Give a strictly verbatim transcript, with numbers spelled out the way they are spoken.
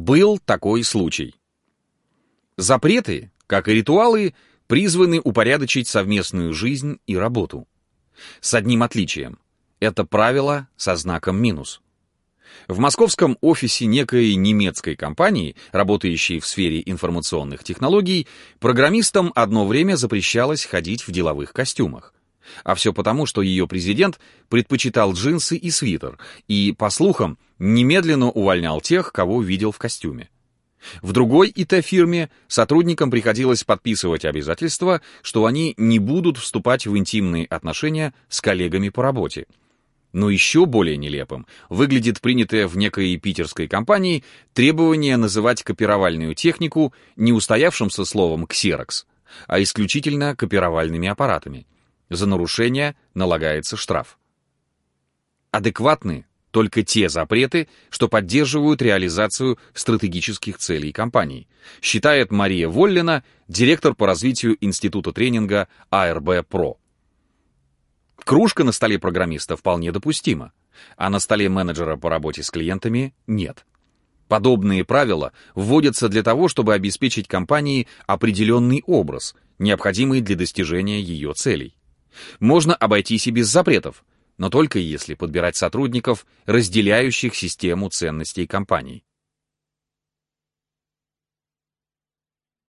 Был такой случай. Запреты, как и ритуалы, призваны упорядочить совместную жизнь и работу. С одним отличием. Это правило со знаком минус. В московском офисе некой немецкой компании, работающей в сфере информационных технологий, программистам одно время запрещалось ходить в деловых костюмах. А все потому, что ее президент предпочитал джинсы и свитер и, по слухам, немедленно увольнял тех, кого видел в костюме. В другой И Т-фирме сотрудникам приходилось подписывать обязательства, что они не будут вступать в интимные отношения с коллегами по работе. Но еще более нелепым выглядит принятое в некой питерской компании требование называть копировальную технику не устоявшимся словом «ксерокс», а исключительно копировальными аппаратами. За нарушение налагается штраф. Адекватны только те запреты, что поддерживают реализацию стратегических целей компании, считает Мария Воллина, директор по развитию института тренинга А Р Б Про. Кружка на столе программиста вполне допустима, а на столе менеджера по работе с клиентами нет. Подобные правила вводятся для того, чтобы обеспечить компании определенный образ, необходимый для достижения ее целей. Можно обойтись и без запретов, но только если подбирать сотрудников, разделяющих систему ценностей компании.